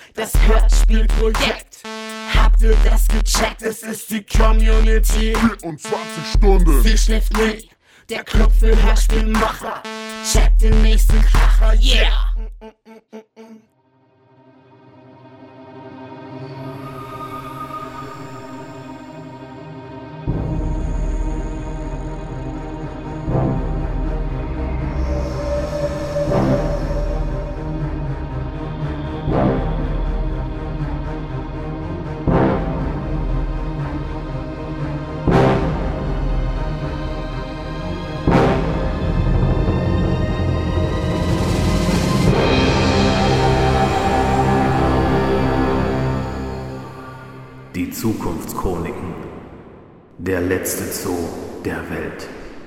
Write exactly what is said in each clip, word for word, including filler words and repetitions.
das Hörspielprojekt. Habt ihr das gecheckt? Es ist die Community. vierundzwanzig Stunden. Sie schläft nie. Der Club für Hörspielmacher. Checkt den nächsten Kracher. Yeah! Die Zukunftschroniken. Der letzte Zoo der Welt.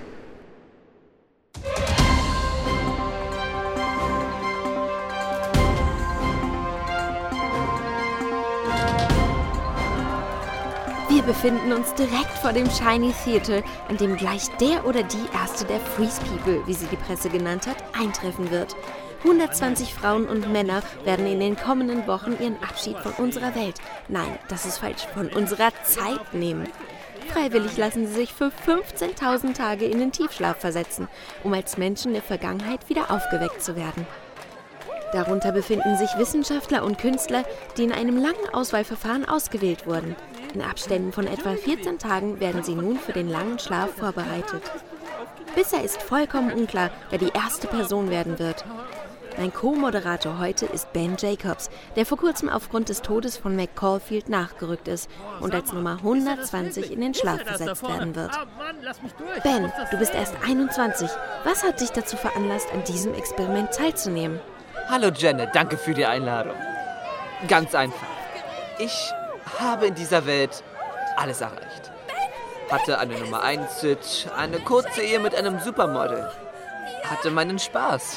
Wir befinden uns direkt vor dem Shiny Theater, an dem gleich der oder die erste der Freeze People, wie sie die Presse genannt hat, eintreffen wird. hundertzwanzig Frauen und Männer werden in den kommenden Wochen ihren Abschied von unserer Welt, nein, das ist falsch, von unserer Zeit nehmen. Freiwillig lassen sie sich für fünfzehntausend Tage in den Tiefschlaf versetzen, um als Menschen der Vergangenheit wieder aufgeweckt zu werden. Darunter befinden sich Wissenschaftler und Künstler, die in einem langen Auswahlverfahren ausgewählt wurden. In Abständen von etwa vierzehn Tagen werden sie nun für den langen Schlaf vorbereitet. Bisher ist vollkommen unklar, wer die erste Person werden wird. Mein Co-Moderator heute ist Ben Jacobs, der vor kurzem aufgrund des Todes von Mac Caulfield nachgerückt ist und als Nummer hundertzwanzig in den Schlaf versetzt werden wird. Ben, du bist erst einundzwanzig. Was hat dich dazu veranlasst, an diesem Experiment teilzunehmen? Hallo Janet, danke für die Einladung. Ganz einfach. Ich habe in dieser Welt alles erreicht. Hatte eine Nummer eins Hit, eine kurze Ehe mit einem Supermodel. Hatte meinen Spaß.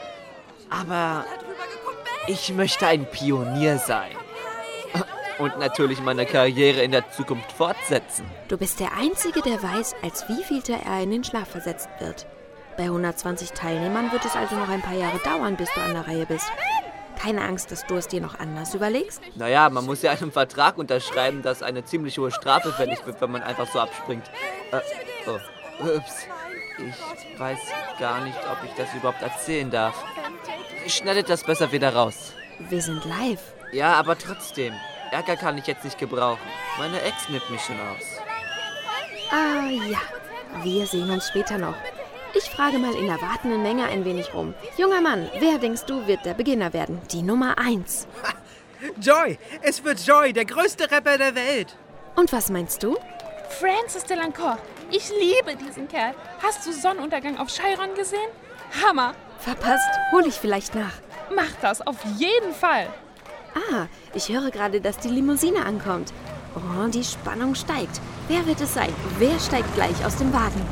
Aber ich möchte ein Pionier sein. Und natürlich meine Karriere in der Zukunft fortsetzen. Du bist der Einzige, der weiß, als wievielter er in den Schlaf versetzt wird. Bei hundertzwanzig Teilnehmern wird es also noch ein paar Jahre dauern, bis du an der Reihe bist. Keine Angst, dass du es dir noch anders überlegst? Naja, man muss ja einen Vertrag unterschreiben, dass eine ziemlich hohe Strafe fällig wird, wenn man einfach so abspringt. Äh, oh, ups. Ich weiß gar nicht, ob ich das überhaupt erzählen darf. Schneidet das besser wieder raus. Wir sind live. Ja, aber trotzdem. Ärger kann ich jetzt nicht gebrauchen. Meine Ex nimmt mich schon aus. Ah ja, wir sehen uns später noch. Ich frage mal in der wartenden Menge ein wenig rum. Junger Mann, wer denkst du, wird der Beginner werden? Die Nummer eins. Ha, Joy! Es wird Joy, der größte Rapper der Welt. Und was meinst du? Francis Delancourt. Ich liebe diesen Kerl. Hast du Sonnenuntergang auf Chiron gesehen? Hammer. Verpasst? Hol ich vielleicht nach. Mach das, auf jeden Fall. Ah, ich höre gerade, dass die Limousine ankommt. Oh, die Spannung steigt. Wer wird es sein? Wer steigt gleich aus dem Wagen?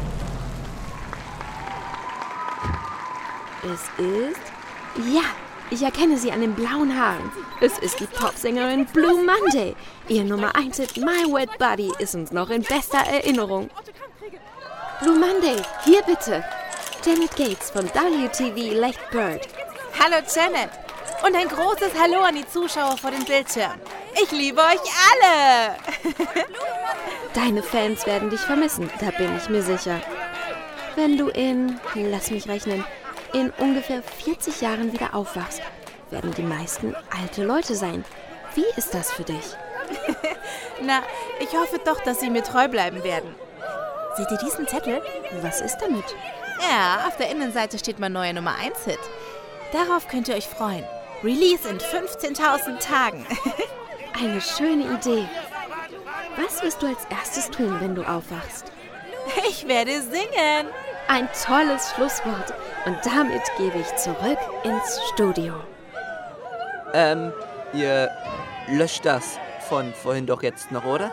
Es ist... Ja, ich erkenne sie an den blauen Haaren. Es ist die Popsängerin Blue Monday. Ihr Nummer eins Hit My Wet Body ist uns noch in bester Erinnerung. Blue Monday, hier bitte. Janet Gates von W T V Left Bird. Hallo Janet. Und ein großes Hallo an die Zuschauer vor dem Bildschirm. Ich liebe euch alle. Deine Fans werden dich vermissen, da bin ich mir sicher. Wenn du in, lass mich rechnen, in ungefähr vierzig Jahren wieder aufwachst, werden die meisten alte Leute sein. Wie ist das für dich? Na, ich hoffe doch, dass sie mir treu bleiben werden. Seht ihr diesen Zettel? Was ist damit? Ja, auf der Innenseite steht mein neuer Nummer eins Hit. Darauf könnt ihr euch freuen. Release in fünfzehntausend Tagen. Eine schöne Idee. Was wirst du als erstes tun, wenn du aufwachst? Ich werde singen. Ein tolles Schlusswort. Und damit gebe ich zurück ins Studio. Ähm, ihr löscht das von vorhin doch jetzt noch, oder?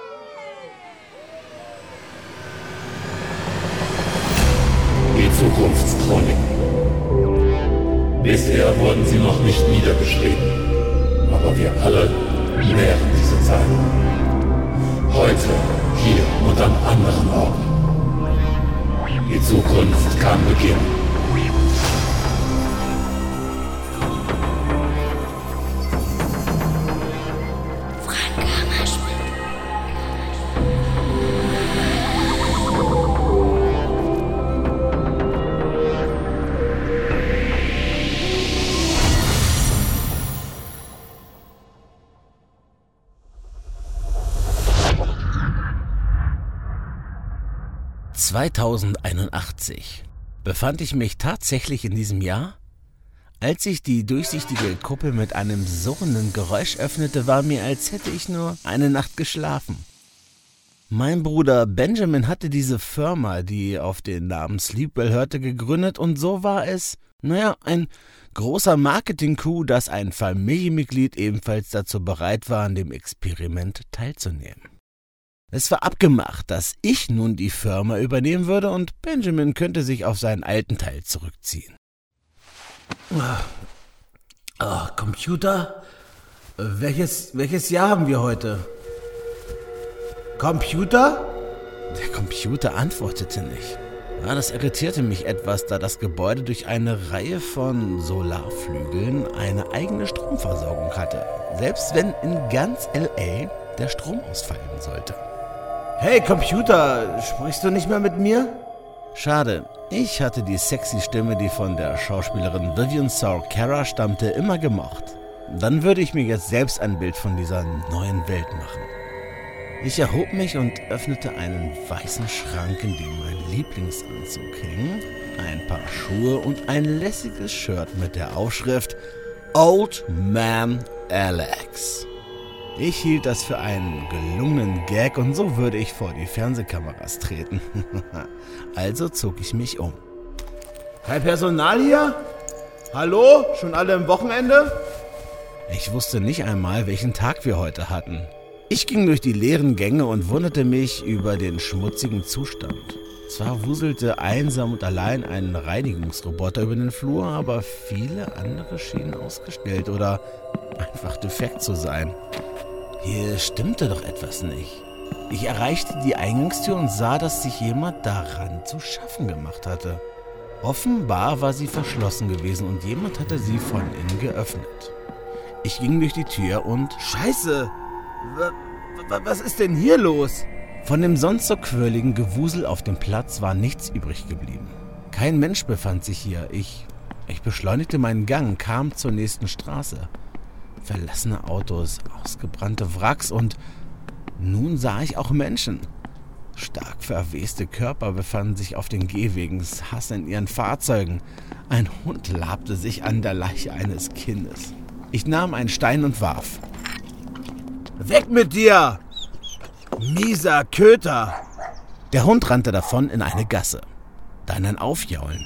Die Zukunftschroniken. Bisher wurden sie noch nicht niedergeschrieben, aber wir alle nähren diese Zeit. Heute, hier und an anderen Orten. Die Zukunft kann beginnen. zweitausendeinundachtzig. Befand ich mich tatsächlich in diesem Jahr? Als sich die durchsichtige Kuppel mit einem surrenden Geräusch öffnete, war mir, als hätte ich nur eine Nacht geschlafen. Mein Bruder Benjamin hatte diese Firma, die auf den Namen Sleepwell hörte, gegründet, und so war es, naja, ein großer Marketing-Coup, dass ein Familienmitglied ebenfalls dazu bereit war, an dem Experiment teilzunehmen. Es war abgemacht, dass ich nun die Firma übernehmen würde und Benjamin könnte sich auf seinen alten Teil zurückziehen. Oh, Computer? Welches, welches Jahr haben wir heute? Computer? Der Computer antwortete nicht. Ja, das irritierte mich etwas, da das Gebäude durch eine Reihe von Solarflügeln eine eigene Stromversorgung hatte. Selbst wenn in ganz L A der Strom ausfallen sollte. Hey Computer, sprichst du nicht mehr mit mir? Schade, ich hatte die sexy Stimme, die von der Schauspielerin Vivian Saur Cara stammte, immer gemocht. Dann würde ich mir jetzt selbst ein Bild von dieser neuen Welt machen. Ich erhob mich und öffnete einen weißen Schrank, in dem mein Lieblingsanzug hing, ein paar Schuhe und ein lässiges Shirt mit der Aufschrift Old Man Alex. Ich hielt das für einen gelungenen Gag und so würde ich vor die Fernsehkameras treten. Also zog ich mich um. Kein Personal hier? Hallo? Schon alle am Wochenende? Ich wusste nicht einmal, welchen Tag wir heute hatten. Ich ging durch die leeren Gänge und wunderte mich über den schmutzigen Zustand. Zwar wuselte einsam und allein ein Reinigungsroboter über den Flur, aber viele andere schienen ausgestellt oder einfach defekt zu sein. Hier stimmte doch etwas nicht. Ich erreichte die Eingangstür und sah, dass sich jemand daran zu schaffen gemacht hatte. Offenbar war sie verschlossen gewesen und jemand hatte sie von innen geöffnet. Ich ging durch die Tür und... Scheiße! Was ist denn hier los? Von dem sonst so quirligen Gewusel auf dem Platz war nichts übrig geblieben. Kein Mensch befand sich hier. Ich, ich beschleunigte meinen Gang, kam zur nächsten Straße. Verlassene Autos, ausgebrannte Wracks und nun sah ich auch Menschen. Stark verweste Körper befanden sich auf den Gehwegen, Hass in ihren Fahrzeugen. Ein Hund labte sich an der Leiche eines Kindes. Ich nahm einen Stein und warf. Weg mit dir! Mieser Köter! Der Hund rannte davon in eine Gasse. Dann ein Aufjaulen.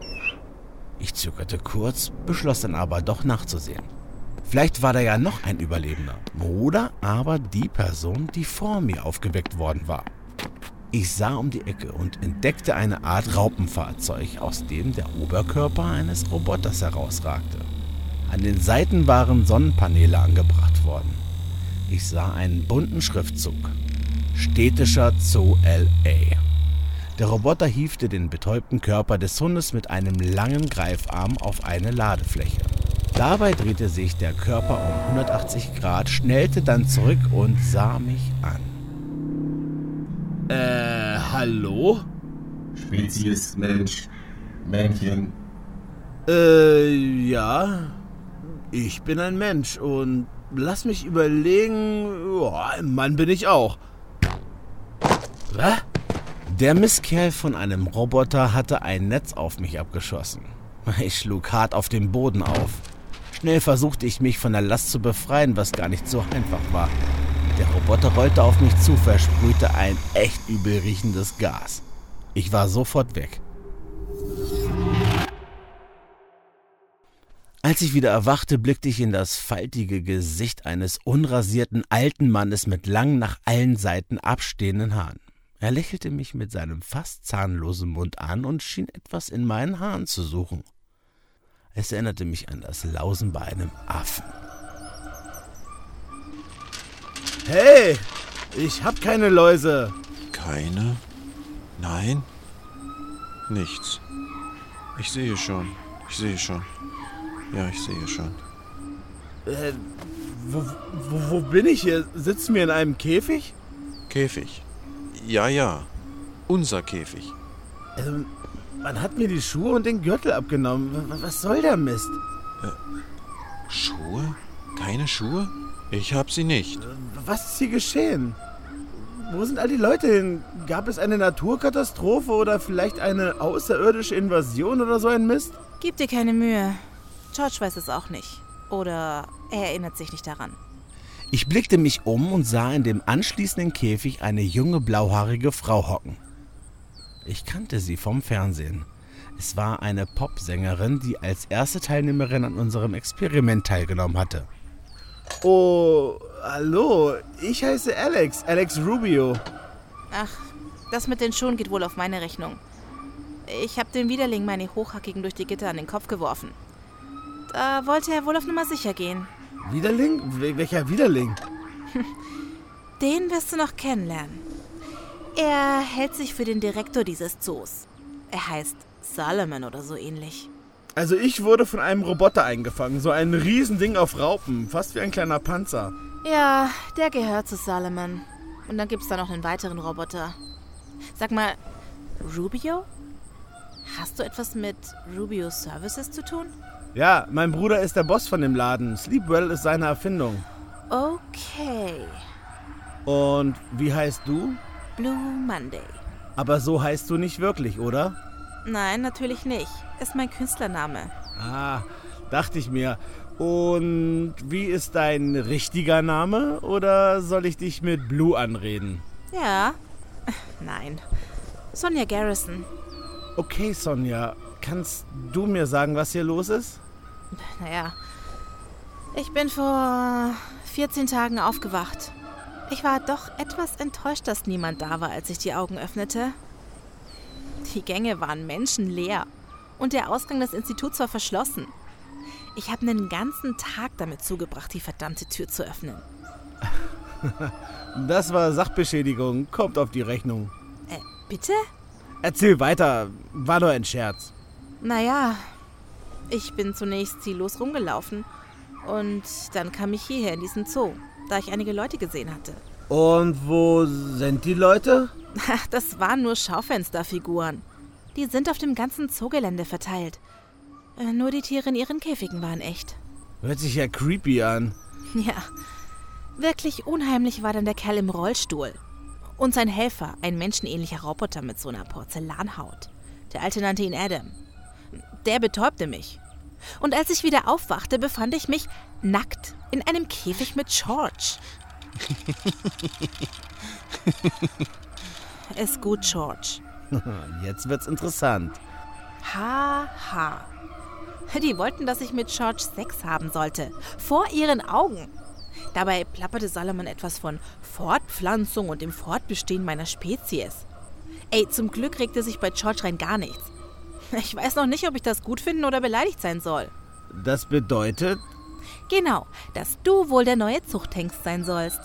Ich zögerte kurz, beschloss dann aber doch nachzusehen. Vielleicht war da ja noch ein Überlebender. Oder aber die Person, die vor mir aufgeweckt worden war. Ich sah um die Ecke und entdeckte eine Art Raupenfahrzeug, aus dem der Oberkörper eines Roboters herausragte. An den Seiten waren Sonnenpaneele angebracht worden. Ich sah einen bunten Schriftzug. Städtischer Zoo L A. Der Roboter hiefte den betäubten Körper des Hundes mit einem langen Greifarm auf eine Ladefläche. Dabei drehte sich der Körper um hundertachtzig Grad, schnellte dann zurück und sah mich an. Äh, hallo? Spezies Mensch. Männchen. Äh, ja. Ich bin ein Mensch und lass mich überlegen, oh, ein Mann bin ich auch. Was? Der Mistkerl von einem Roboter hatte ein Netz auf mich abgeschossen. Ich schlug hart auf den Boden auf. Schnell versuchte ich mich von der Last zu befreien, was gar nicht so einfach war. Der Roboter rollte auf mich zu, versprühte ein echt übel riechendes Gas. Ich war sofort weg. Als ich wieder erwachte, blickte ich in das faltige Gesicht eines unrasierten alten Mannes mit langen, nach allen Seiten abstehenden Haaren. Er lächelte mich mit seinem fast zahnlosen Mund an und schien etwas in meinen Haaren zu suchen. Es erinnerte mich an das Lausen bei einem Affen. Hey, ich hab keine Läuse. Keine? Nein? Nichts. Ich sehe schon. Ich sehe schon. Ja, ich sehe schon. Äh, wo, wo, wo bin ich hier? Sitzen wir in einem Käfig? Käfig? Ja, ja. Unser Käfig. Ähm, man hat mir die Schuhe und den Gürtel abgenommen. Was soll der Mist? Äh, Schuhe? Keine Schuhe? Ich hab sie nicht. Was ist hier geschehen? wo sind all die Leute hin? Gab es eine Naturkatastrophe oder vielleicht eine außerirdische Invasion oder so ein Mist? Gib dir keine Mühe. George weiß es auch nicht. Oder er erinnert sich nicht daran. Ich blickte mich um und sah in dem anschließenden Käfig eine junge, blauhaarige Frau hocken. Ich kannte sie vom Fernsehen. Es war eine Popsängerin, die als erste Teilnehmerin an unserem Experiment teilgenommen hatte. Oh, hallo, ich heiße Alex, Alex Rubio. Ach, das mit den Schuhen geht wohl auf meine Rechnung. Ich habe dem Widerling meine Hochhackigen durch die Gitter an den Kopf geworfen. Da wollte er wohl auf Nummer sicher gehen. Widerling? Welcher Widerling? Den wirst du noch kennenlernen. Er hält sich für den Direktor dieses Zoos. Er heißt Solomon oder so ähnlich. Also ich wurde von einem Roboter eingefangen, so ein Riesending auf Raupen, fast wie ein kleiner Panzer. Ja, der gehört zu Solomon. Und dann gibt's da noch einen weiteren Roboter. Sag mal, Rubio? Hast du etwas mit Rubio Services zu tun? Ja, mein Bruder ist der Boss von dem Laden. Sleepwell ist seine Erfindung. Okay. Und wie heißt du? Blue Monday. Aber so heißt du nicht wirklich, oder? Nein, natürlich nicht. Ist mein Künstlername. Ah, dachte ich mir. Und wie ist dein richtiger Name? Oder soll ich dich mit Blue anreden? Ja. Nein. Sonja Garrison. Okay, Sonja. Kannst du mir sagen, was hier los ist? Naja. Ich bin vor vierzehn Tagen aufgewacht. Ich war doch etwas enttäuscht, dass niemand da war, als ich die Augen öffnete. Die Gänge waren menschenleer und der Ausgang des Instituts war verschlossen. Ich habe einen ganzen Tag damit zugebracht, die verdammte Tür zu öffnen. Das war Sachbeschädigung. Kommt auf die Rechnung. Äh, bitte? Erzähl weiter. War nur ein Scherz. Naja, ich bin zunächst ziellos rumgelaufen und dann kam ich hierher in diesen Zoo, da ich einige Leute gesehen hatte. Und wo sind die Leute? Ach, das waren nur Schaufensterfiguren. Die sind auf dem ganzen Zoogelände verteilt. Äh, nur die Tiere in ihren Käfigen waren echt. Hört sich ja creepy an. Ja, wirklich unheimlich war dann der Kerl im Rollstuhl. Und sein Helfer, ein menschenähnlicher Roboter mit so einer Porzellanhaut. Der Alte nannte ihn Adam. Der betäubte mich. Und als ich wieder aufwachte, befand ich mich nackt in einem Käfig mit George. Ist gut, George. Jetzt wird's interessant. Ha, ha. Die wollten, dass ich mit George Sex haben sollte. Vor ihren Augen. Dabei plapperte Solomon etwas von Fortpflanzung und dem Fortbestehen meiner Spezies. Ey, zum Glück regte sich bei George rein gar nichts. Ich weiß noch nicht, ob ich das gut finden oder beleidigt sein soll. Das bedeutet? Genau, dass du wohl der neue Zuchthengst sein sollst.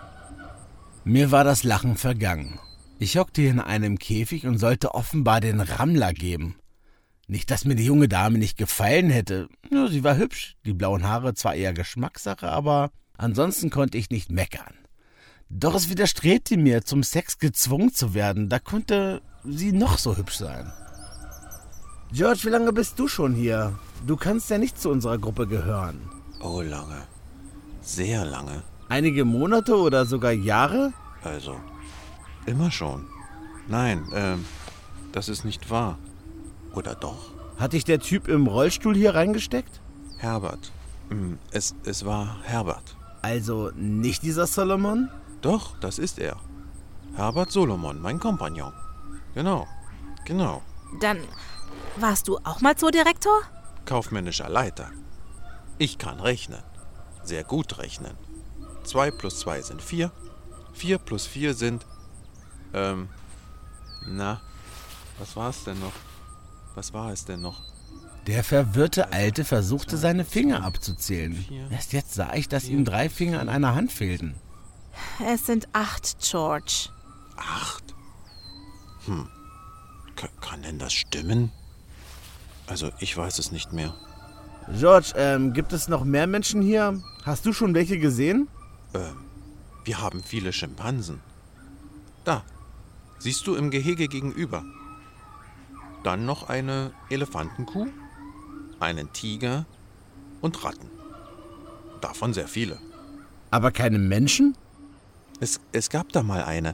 Mir war das Lachen vergangen. Ich hockte in einem Käfig und sollte offenbar den Rammler geben. Nicht, dass mir die junge Dame nicht gefallen hätte. Nur sie war hübsch, die blauen Haare zwar eher Geschmackssache, aber ansonsten konnte ich nicht meckern. Doch es widerstrebte mir, zum Sex gezwungen zu werden. Da konnte sie noch so hübsch sein. George, wie lange bist du schon hier? Du kannst ja nicht zu unserer Gruppe gehören. Oh, lange. Sehr lange. Einige Monate oder sogar Jahre? Also, immer schon. Nein, ähm, das ist nicht wahr. Oder doch? Hat dich der Typ im Rollstuhl hier reingesteckt? Herbert. Es, es war Herbert. Also nicht dieser Solomon? Doch, das ist er. Herbert Solomon, mein Kompagnon. Genau, genau. Dann warst du auch mal Zoodirektor? Kaufmännischer Leiter. Ich kann rechnen. Sehr gut rechnen. Zwei plus zwei sind vier. Vier plus vier sind... Ähm... Na, was war es denn noch? Was war es denn noch? Der verwirrte Alte versuchte, seine Finger abzuzählen. Erst jetzt sah ich, dass ihm drei Finger an einer Hand fehlten. Es sind acht, George. Acht? Hm. K- kann denn das stimmen? Also, ich weiß es nicht mehr. George, ähm, gibt es noch mehr Menschen hier? Hast du schon welche gesehen? Ähm, wir haben viele Schimpansen. Da. Siehst du im Gehege gegenüber. Dann noch eine Elefantenkuh, einen Tiger und Ratten. Davon sehr viele. Aber keine Menschen? Es, es gab da mal eine.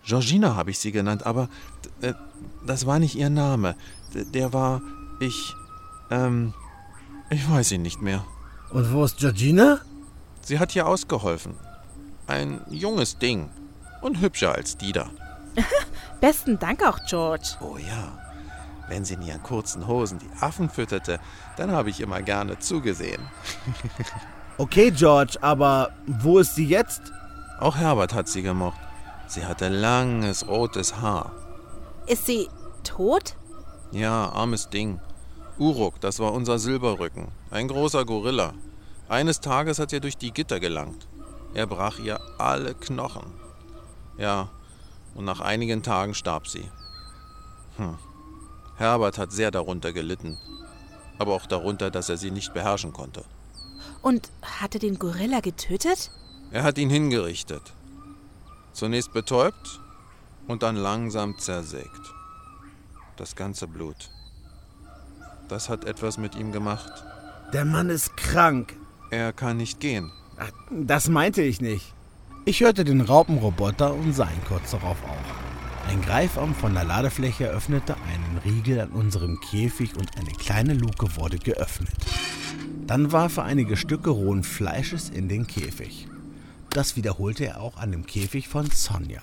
Georgina habe ich sie genannt, aber äh, das war nicht ihr Name. D- der war, ich, ähm, ich weiß ihn nicht mehr. Und wo ist Georgina? Sie hat hier ausgeholfen. Ein junges Ding und hübscher als die da. Besten Dank auch, George. Oh ja, wenn sie in ihren kurzen Hosen die Affen fütterte, dann habe ich immer gerne zugesehen. Okay, George, aber wo ist sie jetzt? Auch Herbert hat sie gemocht. Sie hatte langes, rotes Haar. Ist sie tot? Ja, armes Ding. Uruk, das war unser Silberrücken. Ein großer Gorilla. Eines Tages hat er durch die Gitter gelangt. Er brach ihr alle Knochen. Ja, und nach einigen Tagen starb sie. Hm. Herbert hat sehr darunter gelitten. Aber auch darunter, dass er sie nicht beherrschen konnte. Und hat er den Gorilla getötet? Er hat ihn hingerichtet. Zunächst betäubt und dann langsam zersägt. Das ganze Blut. Das hat etwas mit ihm gemacht. Der Mann ist krank. Er kann nicht gehen. Ach, das meinte ich nicht. Ich hörte den Raupenroboter und sah ihn kurz darauf auch. Ein Greifarm von der Ladefläche öffnete einen Riegel an unserem Käfig und eine kleine Luke wurde geöffnet. Dann warf er einige Stücke rohen Fleisches in den Käfig. Das wiederholte er auch an dem Käfig von Sonja.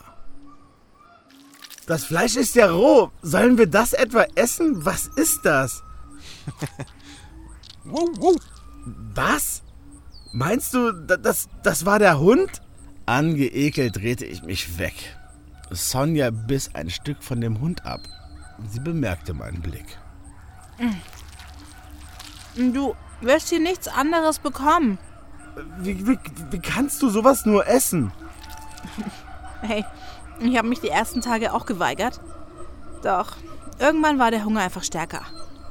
Das Fleisch ist ja roh. Sollen wir das etwa essen? Was ist das? Was? Meinst du, das, das war der Hund? Angeekelt drehte ich mich weg. Sonja biss ein Stück von dem Hund ab. Sie bemerkte meinen Blick. Du wirst hier nichts anderes bekommen. Wie, wie, wie kannst du sowas nur essen? Hey, ich habe mich die ersten Tage auch geweigert. Doch irgendwann war der Hunger einfach stärker.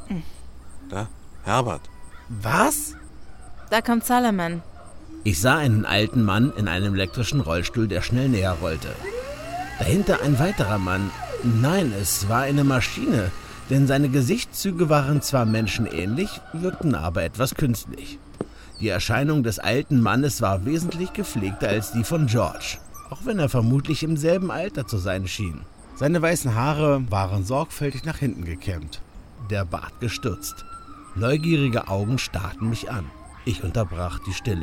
Da, Herbert. Was? Da kommt Solomon. Ich sah einen alten Mann in einem elektrischen Rollstuhl, der schnell näher rollte. Dahinter ein weiterer Mann. Nein, es war eine Maschine, denn seine Gesichtszüge waren zwar menschenähnlich, wirkten aber etwas künstlich. Die Erscheinung des alten Mannes war wesentlich gepflegter als die von George, auch wenn er vermutlich im selben Alter zu sein schien. Seine weißen Haare waren sorgfältig nach hinten gekämmt, der Bart gestutzt. Neugierige Augen starrten mich an. Ich unterbrach die Stille.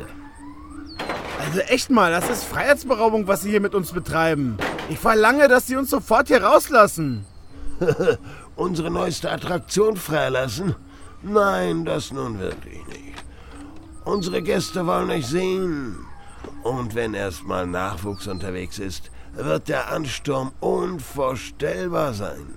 Also echt mal, das ist Freiheitsberaubung, was Sie hier mit uns betreiben. Ich verlange, dass Sie uns sofort hier rauslassen. Unsere neueste Attraktion freilassen? Nein, das nun wirklich nicht. Unsere Gäste wollen euch sehen. Und wenn erstmal Nachwuchs unterwegs ist, wird der Ansturm unvorstellbar sein.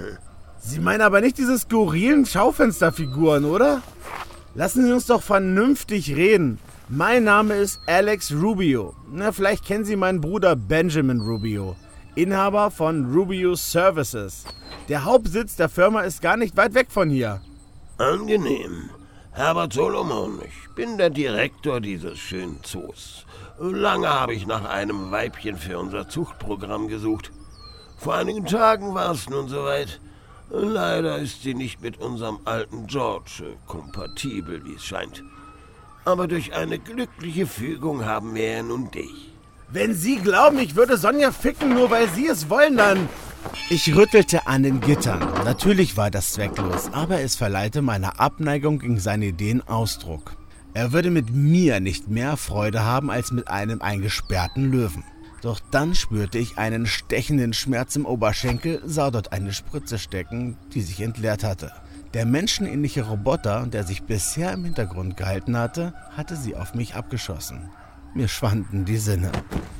Sie meinen aber nicht diese skurrilen Schaufensterfiguren, oder? Lassen Sie uns doch vernünftig reden. Mein Name ist Alex Rubio. Na, vielleicht kennen Sie meinen Bruder Benjamin Rubio, Inhaber von Rubio Services. Der Hauptsitz der Firma ist gar nicht weit weg von hier. Angenehm. Herbert Solomon, ich bin der Direktor dieses schönen Zoos. Lange habe ich nach einem Weibchen für unser Zuchtprogramm gesucht. Vor einigen Tagen war es nun soweit. Leider ist sie nicht mit unserem alten George kompatibel, wie es scheint. Aber durch eine glückliche Fügung haben wir ja nun dich. Wenn Sie glauben, ich würde Sonja ficken, nur weil Sie es wollen, dann... Ich rüttelte an den Gittern. Natürlich war das zwecklos, aber es verleihte meiner Abneigung gegen seine Ideen Ausdruck. Er würde mit mir nicht mehr Freude haben als mit einem eingesperrten Löwen. Doch dann spürte ich einen stechenden Schmerz im Oberschenkel, sah dort eine Spritze stecken, die sich entleert hatte. Der menschenähnliche Roboter, der sich bisher im Hintergrund gehalten hatte, hatte sie auf mich abgeschossen. Mir schwanden die Sinne.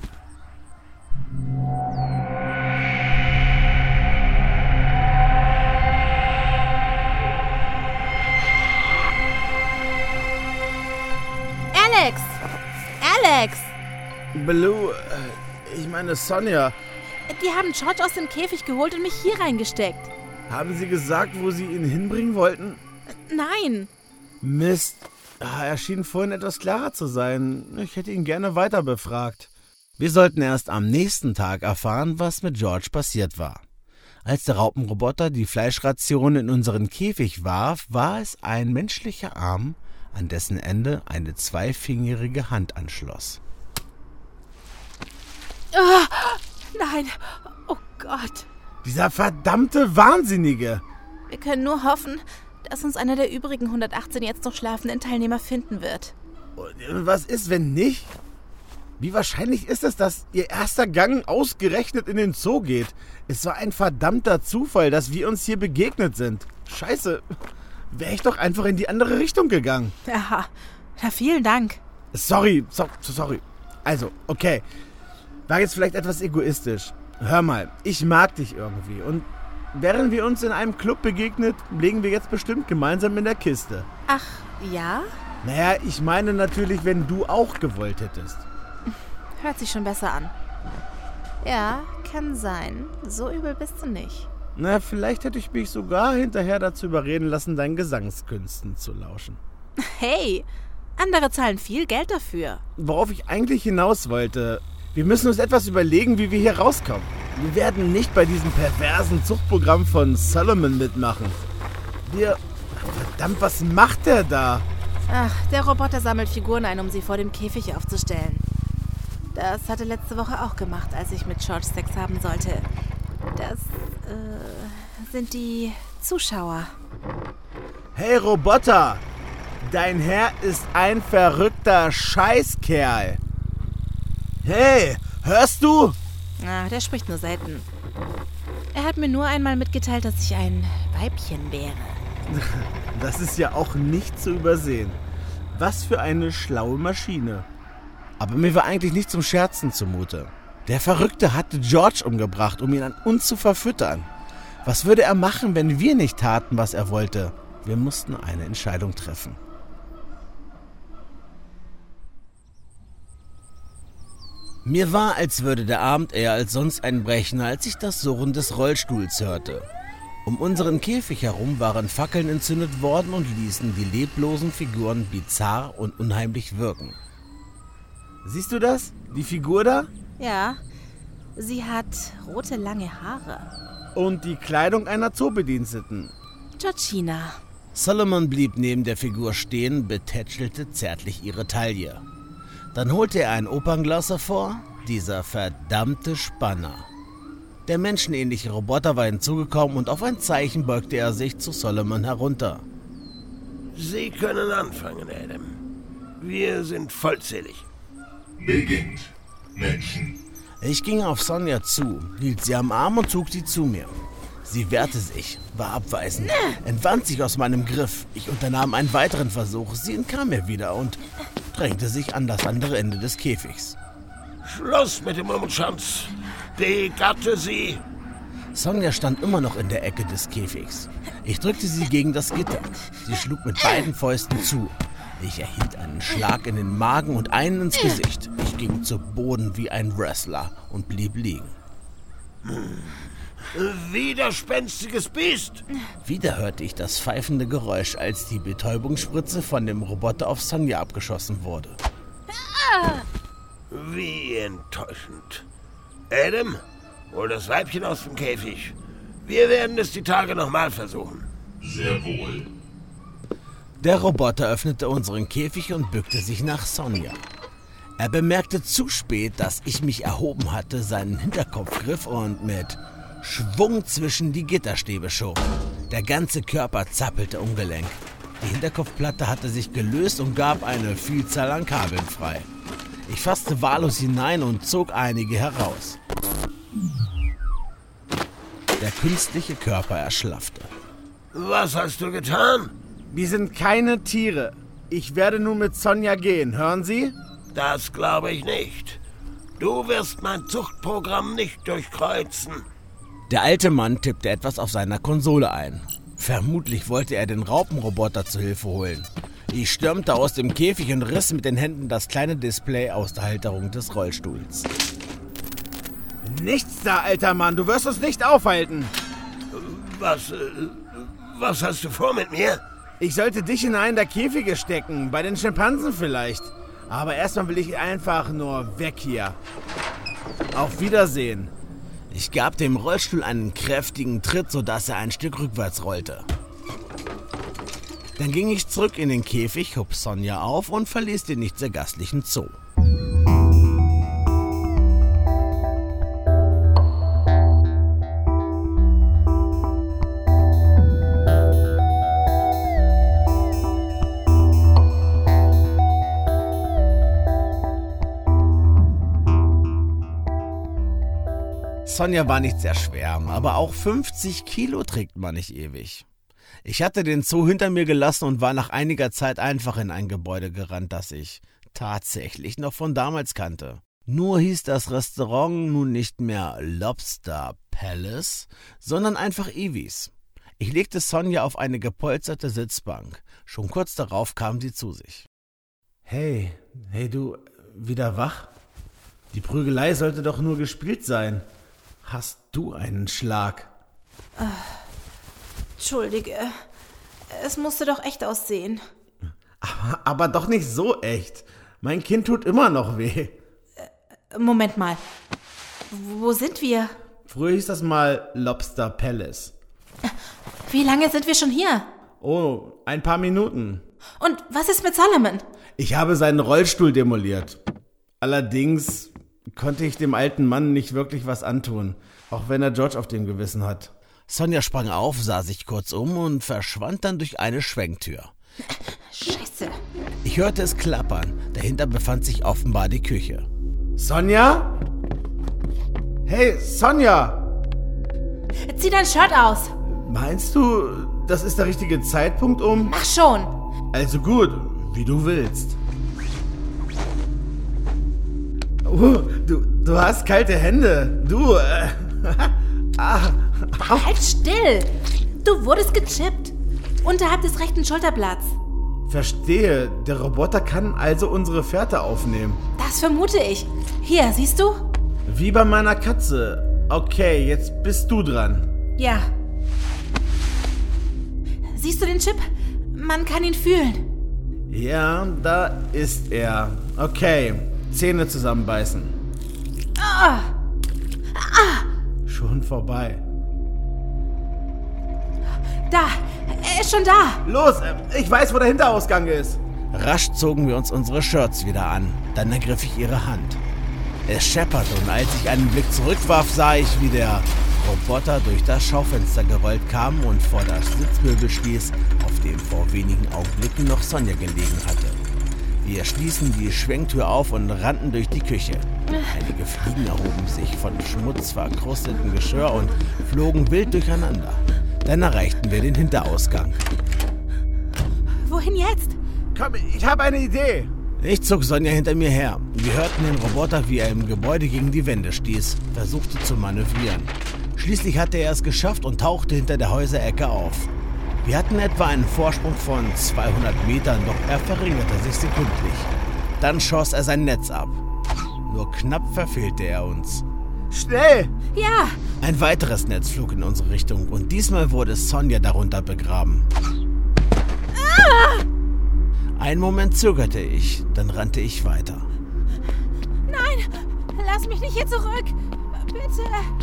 Alex! Alex! Blue, äh, ich meine Sonja. Die haben George aus dem Käfig geholt und mich hier reingesteckt. Haben Sie gesagt, wo Sie ihn hinbringen wollten? Nein. Mist. Er schien vorhin etwas klarer zu sein. Ich hätte ihn gerne weiter befragt. Wir sollten erst am nächsten Tag erfahren, was mit George passiert war. Als der Raupenroboter die Fleischration in unseren Käfig warf, war es ein menschlicher Arm, an dessen Ende eine zweifingerige Hand anschloss. Oh, nein, Gott. Dieser verdammte Wahnsinnige. Wir können nur hoffen, dass uns einer der übrigen hundertachtzehn jetzt noch schlafenden Teilnehmer finden wird. Und was ist, wenn nicht? Wie wahrscheinlich ist es, dass ihr erster Gang ausgerechnet in den Zoo geht? Es war ein verdammter Zufall, dass wir uns hier begegnet sind. Scheiße, wäre ich doch einfach in die andere Richtung gegangen. Aha, na vielen Dank. Sorry, so, sorry. Also, okay, war jetzt vielleicht etwas egoistisch. Hör mal, ich mag dich irgendwie und wären wir uns in einem Club begegnet, legen wir jetzt bestimmt gemeinsam in der Kiste. Ach, ja? Naja, ich meine natürlich, wenn du auch gewollt hättest. Hört sich schon besser an. Ja, kann sein. So übel bist du nicht. Na, vielleicht hätte ich mich sogar hinterher dazu überreden lassen, deinen Gesangskünsten zu lauschen. Hey, andere zahlen viel Geld dafür. Worauf ich eigentlich hinaus wollte, wir müssen uns etwas überlegen, wie wir hier rauskommen. Wir werden nicht bei diesem perversen Zuchtprogramm von Solomon mitmachen. Wir... Verdammt, was macht der da? Ach, der Roboter sammelt Figuren ein, um sie vor dem Käfig aufzustellen. Das hat er letzte Woche auch gemacht, als ich mit George Sex haben sollte. Das äh, sind die Zuschauer. Hey Roboter, dein Herr ist ein verrückter Scheißkerl. Hey, hörst du? Ah, der spricht nur selten. Er hat mir nur einmal mitgeteilt, dass ich ein Weibchen wäre. Das ist ja auch nicht zu übersehen. Was für eine schlaue Maschine. Aber mir war eigentlich nicht zum Scherzen zumute. Der Verrückte hatte George umgebracht, um ihn an uns zu verfüttern. Was würde er machen, wenn wir nicht taten, was er wollte? Wir mussten eine Entscheidung treffen. Mir war, als würde der Abend eher als sonst einbrechen, als ich das Surren des Rollstuhls hörte. Um unseren Käfig herum waren Fackeln entzündet worden und ließen die leblosen Figuren bizarr und unheimlich wirken. Siehst du das? Die Figur da? Ja, sie hat rote lange Haare. Und die Kleidung einer Zoobediensteten. Georgina. Solomon blieb neben der Figur stehen, betätschelte zärtlich ihre Taille. Dann holte er ein Opernglas hervor, dieser verdammte Spanner. Der menschenähnliche Roboter war hinzugekommen und auf ein Zeichen beugte er sich zu Solomon herunter. Sie können anfangen, Adam. Wir sind vollzählig. Beginnt, Menschen. Ich ging auf Sonja zu, hielt sie am Arm und zog sie zu mir. Sie wehrte sich, war abweisend, entwand sich aus meinem Griff. Ich unternahm einen weiteren Versuch, sie entkam mir wieder und drängte sich an das andere Ende des Käfigs. Schluss mit dem Mummenschanz. Begatte sie. Sonja stand immer noch in der Ecke des Käfigs. Ich drückte sie gegen das Gitter. Sie schlug mit beiden Fäusten zu. Ich erhielt einen Schlag in den Magen und einen ins Gesicht. Ich ging zu Boden wie ein Wrestler und blieb liegen. Widerspenstiges Biest! Wieder hörte ich das pfeifende Geräusch, als die Betäubungsspritze von dem Roboter auf Sonja abgeschossen wurde. Wie enttäuschend. Adam, hol das Weibchen aus dem Käfig. Wir werden es die Tage nochmal versuchen. Sehr wohl. Der Roboter öffnete unseren Käfig und bückte sich nach Sonja. Er bemerkte zu spät, dass ich mich erhoben hatte, seinen Hinterkopf griff und mit Schwung zwischen die Gitterstäbe schob. Der ganze Körper zappelte ungelenk. Die Hinterkopfplatte hatte sich gelöst und gab eine Vielzahl an Kabeln frei. Ich fasste wahllos hinein und zog einige heraus. Der künstliche Körper erschlaffte. Was hast du getan? Wir sind keine Tiere. Ich werde nun mit Sonja gehen, hören Sie? Das glaube ich nicht. Du wirst mein Zuchtprogramm nicht durchkreuzen. Der alte Mann tippte etwas auf seiner Konsole ein. Vermutlich wollte er den Raupenroboter zu Hilfe holen. Ich stürmte aus dem Käfig und riss mit den Händen das kleine Display aus der Halterung des Rollstuhls. Nichts da, alter Mann. Du wirst uns nicht aufhalten. Was, äh, was hast du vor mit mir? Ich sollte dich in einen der Käfige stecken. Bei den Schimpansen vielleicht. Aber erstmal will ich einfach nur weg hier. Auf Wiedersehen. Ich gab dem Rollstuhl einen kräftigen Tritt, sodass er ein Stück rückwärts rollte. Dann ging ich zurück in den Käfig, hob Sonja auf und verließ den nicht sehr gastlichen Zoo. Sonja war nicht sehr schwer, aber auch fünfzig Kilo trägt man nicht ewig. Ich hatte den Zoo hinter mir gelassen und war nach einiger Zeit einfach in ein Gebäude gerannt, das ich tatsächlich noch von damals kannte. Nur hieß das Restaurant nun nicht mehr Lobster Palace, sondern einfach Evis. Ich legte Sonja auf eine gepolsterte Sitzbank. Schon kurz darauf kam sie zu sich. Hey, hey du, wieder wach? Die Prügelei sollte doch nur gespielt sein. Hast du einen Schlag? Äh, Entschuldige, es musste doch echt aussehen. Aber, aber doch nicht so echt. Mein Kind tut immer noch weh. Äh, Moment mal, wo sind wir? Früher hieß das mal Lobster Palace. Wie lange sind wir schon hier? Oh, ein paar Minuten. Und was ist mit Solomon? Ich habe seinen Rollstuhl demoliert. Allerdings konnte ich dem alten Mann nicht wirklich was antun, auch wenn er George auf dem Gewissen hat. Sonja sprang auf, sah sich kurz um und verschwand dann durch eine Schwenktür. Scheiße. Ich hörte es klappern. Dahinter befand sich offenbar die Küche. Sonja? Hey, Sonja! Zieh dein Shirt aus. Meinst du, das ist der richtige Zeitpunkt, um... Mach schon. Also gut, wie du willst. Oh, du, du hast kalte Hände. Du, äh... ah, halt still. Du wurdest gechippt. Unterhalb des rechten Schulterblatts. Verstehe. Der Roboter kann also unsere Fährte aufnehmen. Das vermute ich. Hier, siehst du? Wie bei meiner Katze. Okay, jetzt bist du dran. Ja. Siehst du den Chip? Man kann ihn fühlen. Ja, da ist er. Okay, Zähne zusammenbeißen. Ah! Ah! Schon vorbei. Da, er ist schon da. Los, ich weiß, wo der Hinterausgang ist. Rasch zogen wir uns unsere Shirts wieder an. Dann ergriff ich ihre Hand. Es schepperte und als ich einen Blick zurückwarf, sah ich, wie der Roboter durch das Schaufenster gerollt kam und vor das Sitzmöbel stieß, auf dem vor wenigen Augenblicken noch Sonja gelegen hatte. Wir schließen die Schwenktür auf und rannten durch die Küche. Einige Fliegen erhoben sich von schmutzverkrustetem Geschirr und flogen wild durcheinander. Dann erreichten wir den Hinterausgang. Wohin jetzt? Komm, ich habe eine Idee. Ich zog Sonja hinter mir her. Wir hörten den Roboter, wie er im Gebäude gegen die Wände stieß, versuchte zu manövrieren. Schließlich hatte er es geschafft und tauchte hinter der Häuserecke auf. Wir hatten etwa einen Vorsprung von zweihundert Metern, doch er verringerte sich sekündlich. Dann schoss er sein Netz ab. Nur knapp verfehlte er uns. Schnell! Ja! Ein weiteres Netz flog in unsere Richtung und diesmal wurde Sonja darunter begraben. Ah! Einen Moment zögerte ich, dann rannte ich weiter. Nein! Lass mich nicht hier zurück! Bitte!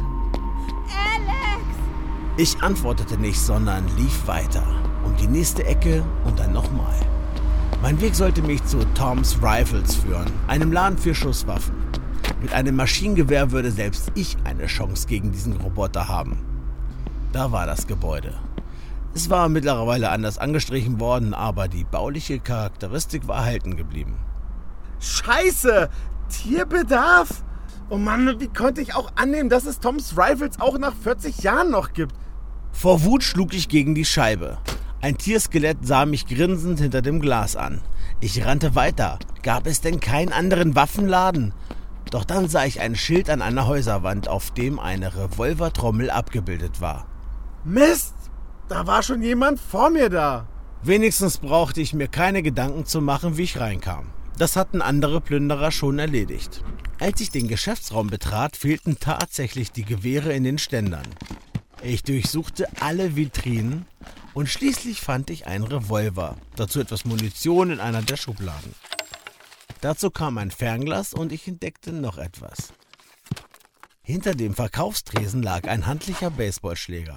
Alex! Ich antwortete nicht, sondern lief weiter. Um die nächste Ecke und dann nochmal. Mein Weg sollte mich zu Tom's Rifles führen, einem Laden für Schusswaffen. Mit einem Maschinengewehr würde selbst ich eine Chance gegen diesen Roboter haben. Da war das Gebäude. Es war mittlerweile anders angestrichen worden, aber die bauliche Charakteristik war erhalten geblieben. Scheiße! Tierbedarf? Oh Mann, wie konnte ich auch annehmen, dass es Tom's Rifles auch nach vierzig Jahren noch gibt? Vor Wut schlug ich gegen die Scheibe. Ein Tierskelett sah mich grinsend hinter dem Glas an. Ich rannte weiter. Gab es denn keinen anderen Waffenladen? Doch dann sah ich ein Schild an einer Häuserwand, auf dem eine Revolvertrommel abgebildet war. Mist! Da war schon jemand vor mir da. Wenigstens brauchte ich mir keine Gedanken zu machen, wie ich reinkam. Das hatten andere Plünderer schon erledigt. Als ich den Geschäftsraum betrat, fehlten tatsächlich die Gewehre in den Ständern. Ich durchsuchte alle Vitrinen und schließlich fand ich einen Revolver, dazu etwas Munition in einer der Schubladen. Dazu kam ein Fernglas und ich entdeckte noch etwas. Hinter dem Verkaufstresen lag ein handlicher Baseballschläger.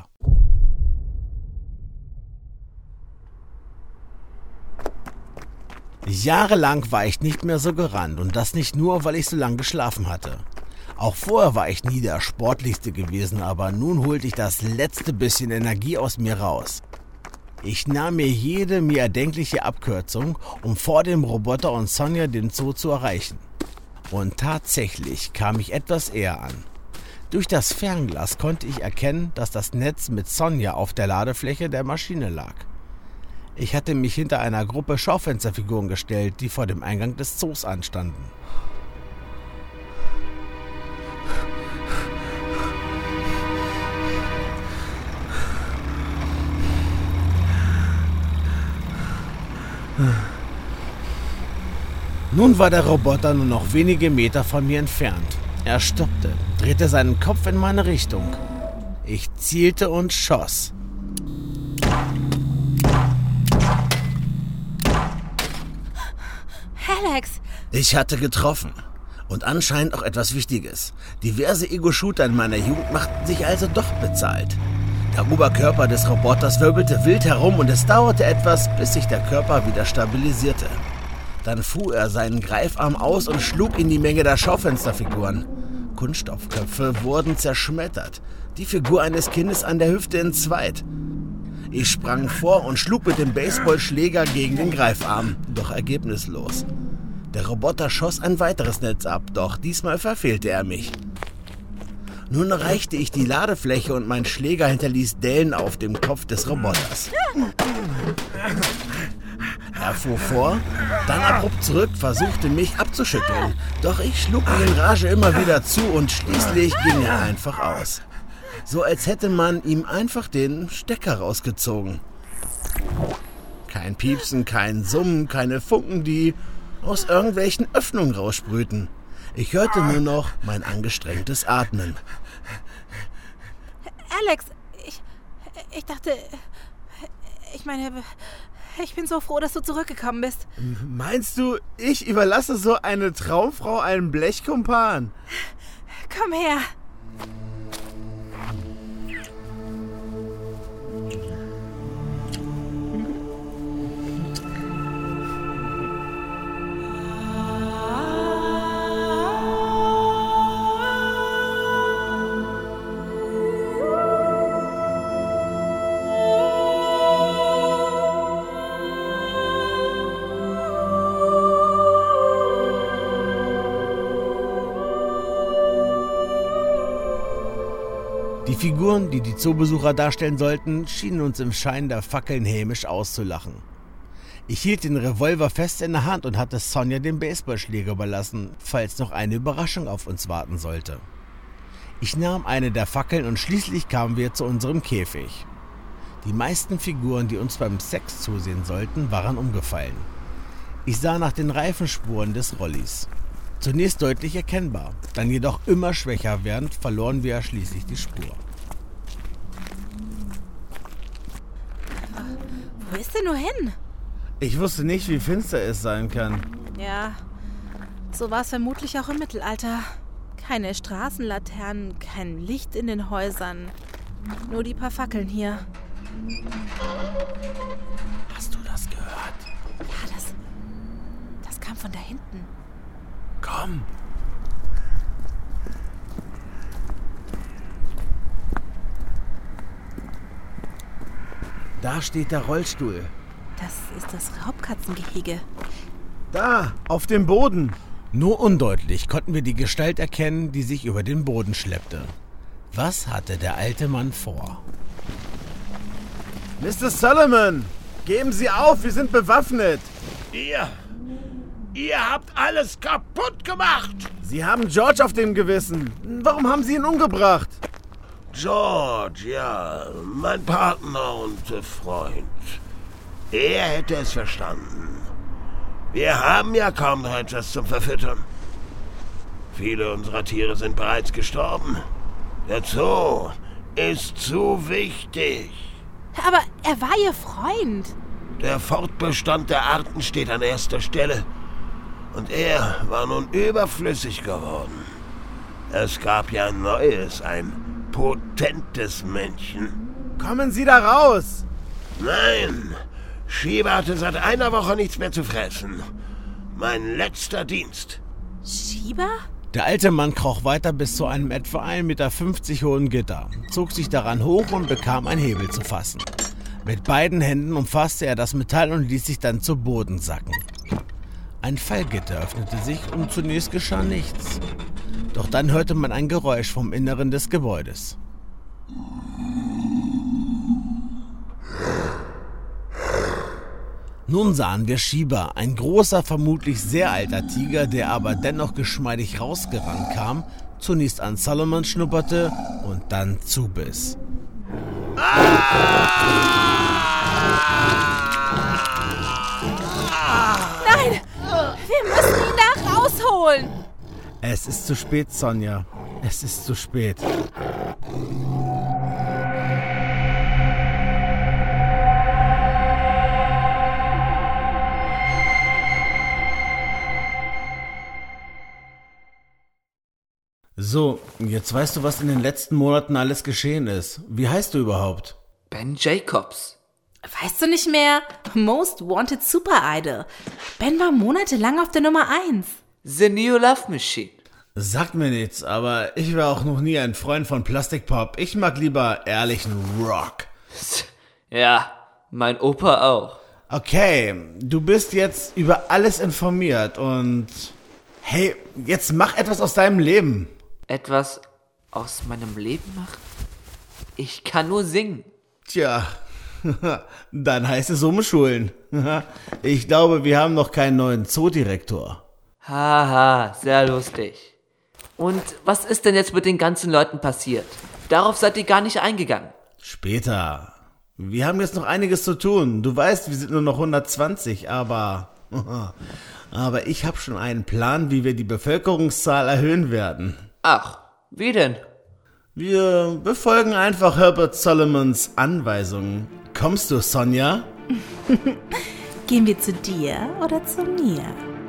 Jahrelang war ich nicht mehr so gerannt und das nicht nur, weil ich so lange geschlafen hatte. Auch vorher war ich nie der Sportlichste gewesen, aber nun holte ich das letzte bisschen Energie aus mir raus. Ich nahm mir jede mir erdenkliche Abkürzung, um vor dem Roboter und Sonja den Zoo zu erreichen. Und tatsächlich kam ich etwas eher an. Durch das Fernglas konnte ich erkennen, dass das Netz mit Sonja auf der Ladefläche der Maschine lag. Ich hatte mich hinter einer Gruppe Schaufensterfiguren gestellt, die vor dem Eingang des Zoos anstanden. Nun war der Roboter nur noch wenige Meter von mir entfernt. Er stoppte, drehte seinen Kopf in meine Richtung. Ich zielte und schoss. Alex! Ich hatte getroffen. Und anscheinend auch etwas Wichtiges. Diverse Ego-Shooter in meiner Jugend machten sich also doch bezahlt. Der Oberkörper des Roboters wirbelte wild herum und es dauerte etwas, bis sich der Körper wieder stabilisierte. Dann fuhr er seinen Greifarm aus und schlug in die Menge der Schaufensterfiguren. Kunststoffköpfe wurden zerschmettert. Die Figur eines Kindes an der Hüfte entzweit. Ich sprang vor und schlug mit dem Baseballschläger gegen den Greifarm, doch ergebnislos. Der Roboter schoss ein weiteres Netz ab, doch diesmal verfehlte er mich. Nun erreichte ich die Ladefläche und mein Schläger hinterließ Dellen auf dem Kopf des Roboters. Er fuhr vor, dann abrupt zurück, versuchte mich abzuschütteln. Doch ich schlug ihn in Rage immer wieder zu und schließlich ging er einfach aus. So als hätte man ihm einfach den Stecker rausgezogen. Kein Piepsen, kein Summen, keine Funken, die aus irgendwelchen Öffnungen raussprühten. Ich hörte nur noch mein angestrengtes Atmen. Alex, ich, ich dachte, ich meine, ich bin so froh, dass du zurückgekommen bist. Meinst du, ich überlasse so eine Traumfrau einem Blechkumpan? Komm her. Die Figuren, die die Zoobesucher darstellen sollten, schienen uns im Schein der Fackeln hämisch auszulachen. Ich hielt den Revolver fest in der Hand und hatte Sonja den Baseballschläger überlassen, falls noch eine Überraschung auf uns warten sollte. Ich nahm eine der Fackeln und schließlich kamen wir zu unserem Käfig. Die meisten Figuren, die uns beim Sex zusehen sollten, waren umgefallen. Ich sah nach den Reifenspuren des Rollis. Zunächst deutlich erkennbar, dann jedoch immer schwächer werdend, verloren wir schließlich die Spur. Wo ist denn nur hin? Ich wusste nicht, wie finster es sein kann. Ja, so war es vermutlich auch im Mittelalter. Keine Straßenlaternen, kein Licht in den Häusern. Nur die paar Fackeln hier. Hast du das gehört? Ja, das, das kam von da hinten. Komm. Da steht der Rollstuhl. Das ist das Raubkatzengehege. Da, auf dem Boden. Nur undeutlich konnten wir die Gestalt erkennen, die sich über den Boden schleppte. Was hatte der alte Mann vor? Mister Solomon, geben Sie auf, wir sind bewaffnet. Ihr, ihr habt alles kaputt gemacht. Sie haben George auf dem Gewissen. Warum haben Sie ihn umgebracht? George, ja, mein Partner und äh, Freund. Er hätte es verstanden. Wir haben ja kaum noch etwas zum Verfüttern. Viele unserer Tiere sind bereits gestorben. Der Zoo ist zu wichtig. Aber er war Ihr Freund. Der Fortbestand der Arten steht an erster Stelle. Und er war nun überflüssig geworden. Es gab ja ein neues, ein potentes Männchen. Kommen Sie da raus! Nein, Shiba hatte seit einer Woche nichts mehr zu fressen. Mein letzter Dienst. Shiba? Der alte Mann kroch weiter bis zu einem etwa ein Meter fünfzig hohen Gitter, zog sich daran hoch und bekam einen Hebel zu fassen. Mit beiden Händen umfasste er das Metall und ließ sich dann zu Boden sacken. Ein Fallgitter öffnete sich und zunächst geschah nichts. Doch dann hörte man ein Geräusch vom Inneren des Gebäudes. Nun sahen wir Shiba, ein großer, vermutlich sehr alter Tiger, der aber dennoch geschmeidig rausgerannt kam, zunächst an Solomon schnupperte und dann zubiss. Nein! Wir müssen ihn da rausholen! Es ist zu spät, Sonja. Es ist zu spät. So, jetzt weißt du, was in den letzten Monaten alles geschehen ist. Wie heißt du überhaupt? Ben Jacobs. Weißt du nicht mehr? Most Wanted Super Idol. Ben war monatelang auf der Nummer eins. The New Love Machine. Sagt mir nichts, aber ich war auch noch nie ein Freund von Plastikpop. Ich mag lieber ehrlichen Rock. Ja, mein Opa auch. Okay, du bist jetzt über alles informiert und... Hey, jetzt mach etwas aus deinem Leben. Etwas aus meinem Leben machen? Ich kann nur singen. Tja, dann heißt es umschulen. Ich glaube, wir haben noch keinen neuen Zoodirektor. Haha, sehr lustig. Und was ist denn jetzt mit den ganzen Leuten passiert? Darauf seid ihr gar nicht eingegangen. Später. Wir haben jetzt noch einiges zu tun. Du weißt, wir sind nur noch hundertzwanzig, aber... Aber ich habe schon einen Plan, wie wir die Bevölkerungszahl erhöhen werden. Ach, wie denn? Wir befolgen einfach Herbert Solomons Anweisungen. Kommst du, Sonja? Gehen wir zu dir oder zu mir?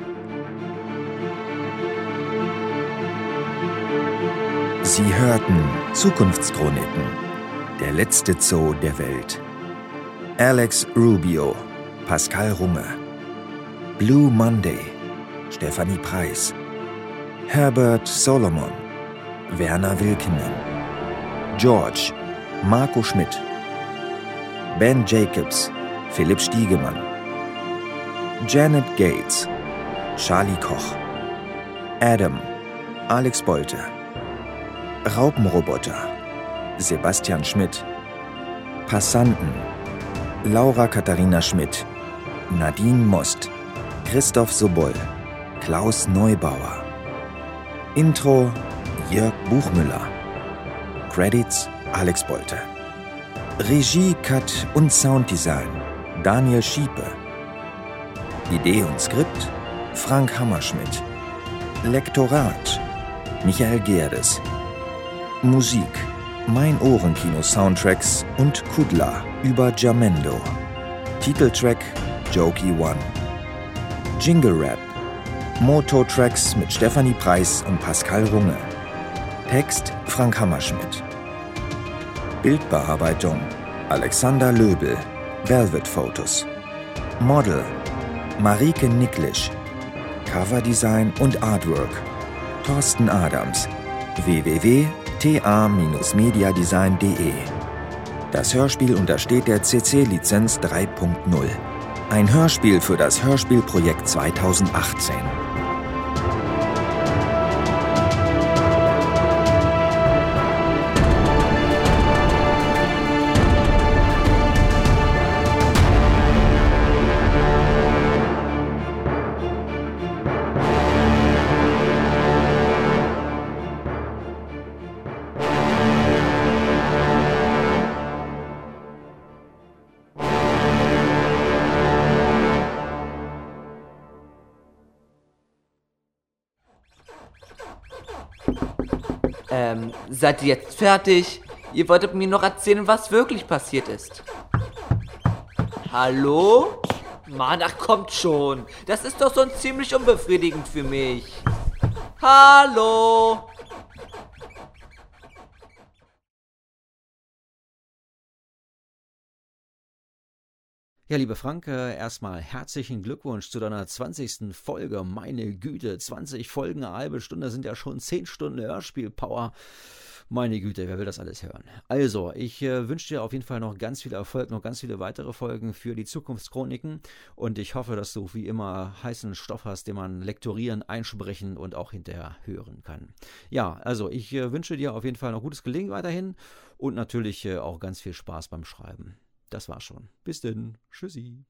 Sie hörten Zukunftschroniken, der letzte Zoo der Welt. Alex Rubio, Pascal Runge. Blue Monday, Stephanie Preiss. Herbert Solomon, Werner Wilkinen. George, Marco Schmidt. Ben Jacobs, Philipp Stiegemann. Janet Gates, Charlie Koch. Adam, Alex Bolte. Raupenroboter, Sebastian Schmidt. Passanten, Laura Katharina Schmidt. Nadine Most. Christoph Sobol, Klaus Neubauer. Intro Jörg Buchmüller. Credits Alex Bolte. Regie, Cut und Sounddesign Daniel Schiepe. Idee und Skript Frank Hammerschmidt. Lektorat Michael Gerdes. Musik Mein Ohrenkino Soundtracks und Kudla über Jamendo. Titeltrack Jokey One. Jingle Rap Moto-Tracks mit Stephanie Preiss und Pascal Runge. Text Frank Hammerschmidt. Bildbearbeitung Alexander Löbel, Velvet Photos. Model Marike Niklisch. Coverdesign und Artwork Thorsten Adams. w w w punkt t a Bindestrich mediadesign punkt de. Das Hörspiel untersteht der C C-Lizenz drei Punkt null. Ein Hörspiel für das Hörspielprojekt zweitausendachtzehn. Ähm, seid ihr jetzt fertig? Ihr wolltet mir noch erzählen, was wirklich passiert ist. Hallo? Mann, ach kommt schon. Das ist doch so ziemlich unbefriedigend für mich. Hallo? Ja, lieber Frank, äh, erstmal herzlichen Glückwunsch zu deiner zwanzigsten Folge. Meine Güte, zwanzig Folgen, eine halbe Stunde sind ja schon zehn Stunden Hörspiel-Power. Meine Güte, wer will das alles hören? Also, ich äh, wünsche dir auf jeden Fall noch ganz viel Erfolg, noch ganz viele weitere Folgen für die Zukunftschroniken und ich hoffe, dass du wie immer heißen Stoff hast, den man lektorieren, einsprechen und auch hinterher hören kann. Ja, also ich äh, wünsche dir auf jeden Fall noch gutes Gelingen weiterhin und natürlich äh, auch ganz viel Spaß beim Schreiben. Das war's schon. Bis denn. Tschüssi.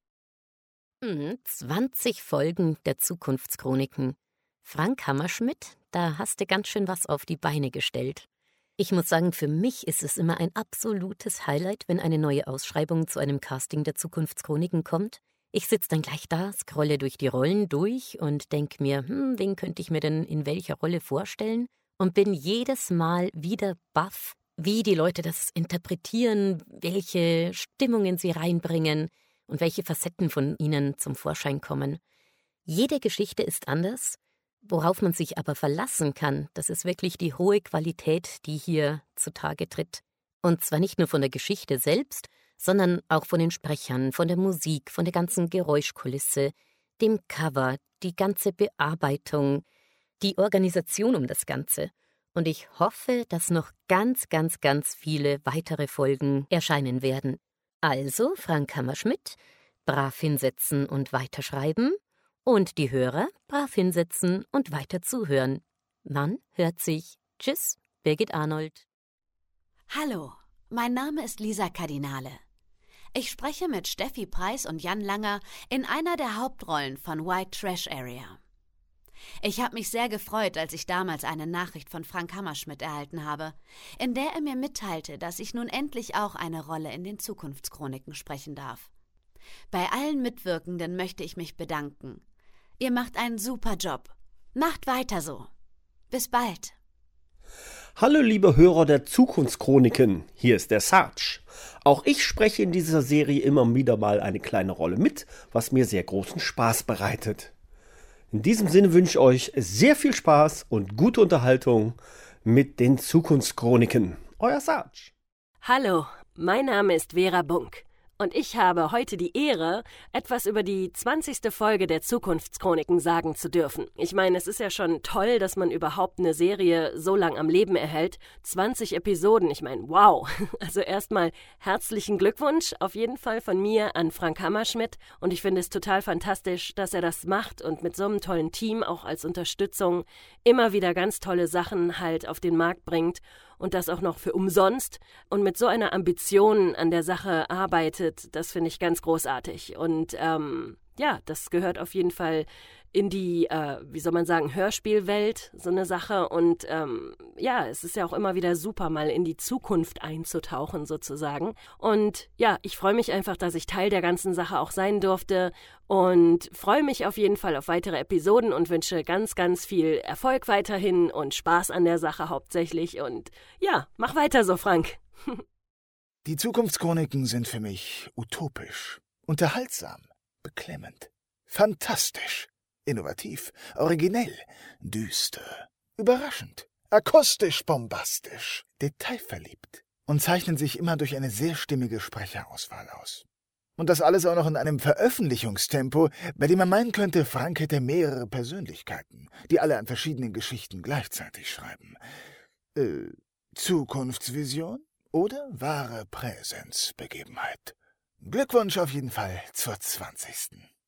zwanzig Folgen der Zukunftschroniken. Frank Hammerschmidt, da hast du ganz schön was auf die Beine gestellt. Ich muss sagen, für mich ist es immer ein absolutes Highlight, wenn eine neue Ausschreibung zu einem Casting der Zukunftschroniken kommt. Ich sitze dann gleich da, scrolle durch die Rollen durch und denke mir, hm, wen könnte ich mir denn in welcher Rolle vorstellen? Und bin jedes Mal wieder baff, wie die Leute das interpretieren, welche Stimmungen sie reinbringen und welche Facetten von ihnen zum Vorschein kommen. Jede Geschichte ist anders, worauf man sich aber verlassen kann, das ist wirklich die hohe Qualität, die hier zutage tritt. Und zwar nicht nur von der Geschichte selbst, sondern auch von den Sprechern, von der Musik, von der ganzen Geräuschkulisse, dem Cover, die ganze Bearbeitung, die Organisation um das Ganze. Und ich hoffe, dass noch ganz, ganz, ganz viele weitere Folgen erscheinen werden. Also, Frank Hammerschmidt, brav hinsetzen und weiterschreiben und die Hörer brav hinsetzen und weiter zuhören. Man hört sich. Tschüss, Birgit Arnold. Hallo, mein Name ist Lisa Kardinale. Ich spreche mit Steffi Preis und Jan Langer in einer der Hauptrollen von White Trash Area. Ich habe mich sehr gefreut, als ich damals eine Nachricht von Frank Hammerschmidt erhalten habe, in der er mir mitteilte, dass ich nun endlich auch eine Rolle in den Zukunftschroniken sprechen darf. Bei allen Mitwirkenden möchte ich mich bedanken. Ihr macht einen super Job. Macht weiter so. Bis bald. Hallo liebe Hörer der Zukunftschroniken, hier ist der Sarge. Auch ich spreche in dieser Serie immer wieder mal eine kleine Rolle mit, was mir sehr großen Spaß bereitet. In diesem Sinne wünsche ich euch sehr viel Spaß und gute Unterhaltung mit den Zukunftschroniken. Euer Sarge. Hallo, mein Name ist Vera Bunk und ich habe heute die Ehre, etwas über die zwanzigste Folge der Zukunftschroniken sagen zu dürfen. Ich meine, es ist ja schon toll, dass man überhaupt eine Serie so lang am Leben erhält. zwanzig Episoden, ich meine, wow. Also erstmal herzlichen Glückwunsch auf jeden Fall von mir an Frank Hammerschmidt. Und ich finde es total fantastisch, dass er das macht und mit so einem tollen Team auch als Unterstützung immer wieder ganz tolle Sachen halt auf den Markt bringt. Und das auch noch für umsonst und mit so einer Ambition an der Sache arbeitet, das finde ich ganz großartig. Und ähm, ja, das gehört auf jeden Fall in die, äh, wie soll man sagen, Hörspielwelt, so eine Sache. Und ähm, ja, es ist ja auch immer wieder super, mal in die Zukunft einzutauchen sozusagen. Und ja, ich freue mich einfach, dass ich Teil der ganzen Sache auch sein durfte und freue mich auf jeden Fall auf weitere Episoden und wünsche ganz, ganz viel Erfolg weiterhin und Spaß an der Sache hauptsächlich. Und ja, mach weiter so, Frank. Die Zukunftschroniken sind für mich utopisch, unterhaltsam, beklemmend, fantastisch, innovativ, originell, düster, überraschend, akustisch bombastisch, detailverliebt und zeichnen sich immer durch eine sehr stimmige Sprecherauswahl aus. Und das alles auch noch in einem Veröffentlichungstempo, bei dem man meinen könnte, Frank hätte mehrere Persönlichkeiten, die alle an verschiedenen Geschichten gleichzeitig schreiben. Äh, Zukunftsvision oder wahre Präsenzbegebenheit? Glückwunsch auf jeden Fall zur zwanzigsten